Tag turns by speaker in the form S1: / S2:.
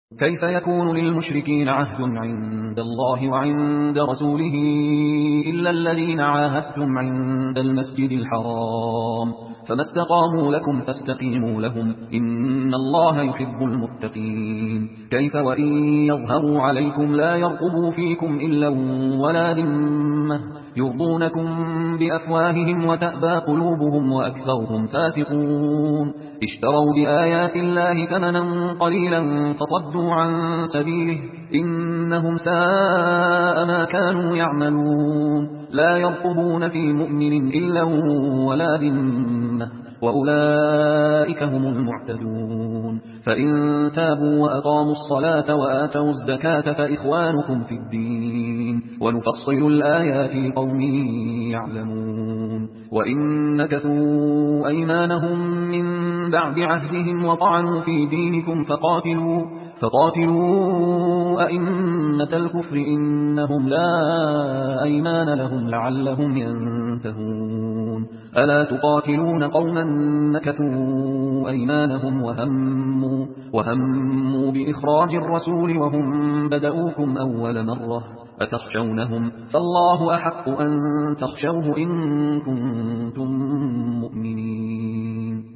S1: كيف يكون للمشركين عهد عند الله وعند رسوله إلا الذين عاهدتم عند المسجد الحرام فما استقاموا لكم فاستقيموا لهم إن الله يحب المتقين. كيف وإن يظهروا عليكم لا يرقبوا فيكم إلا ولا ذمة يرضونكم بأفواههم وتأبى قلوبهم وأكثرهم فاسقون. اشتروا بآيات الله ثمنا قليلا فصدوا عن سبيله إنهم ساء ما كانوا يعملون. لا يرقبون في مؤمن إلا ولا ذمة وأولئك هم المعتدون. فإن تابوا وأقاموا الصلاة وآتوا الزكاة فإخوانكم في الدين ونفصل الآيات لقوم يعلمون. وإن نكثوا أيمانهم من بعد عهدهم وطعنوا في دينكم فقاتلوا أئمة الكفر إنهم لا أيمان لهم لعلهم ينتهون. ألا تقاتلون قوما نكثوا أيمانهم وهموا بإخراج الرسول وهم بدؤوكم أول مرة أتخشونهم فالله أحق أن تخشوه إن كنتم مؤمنين.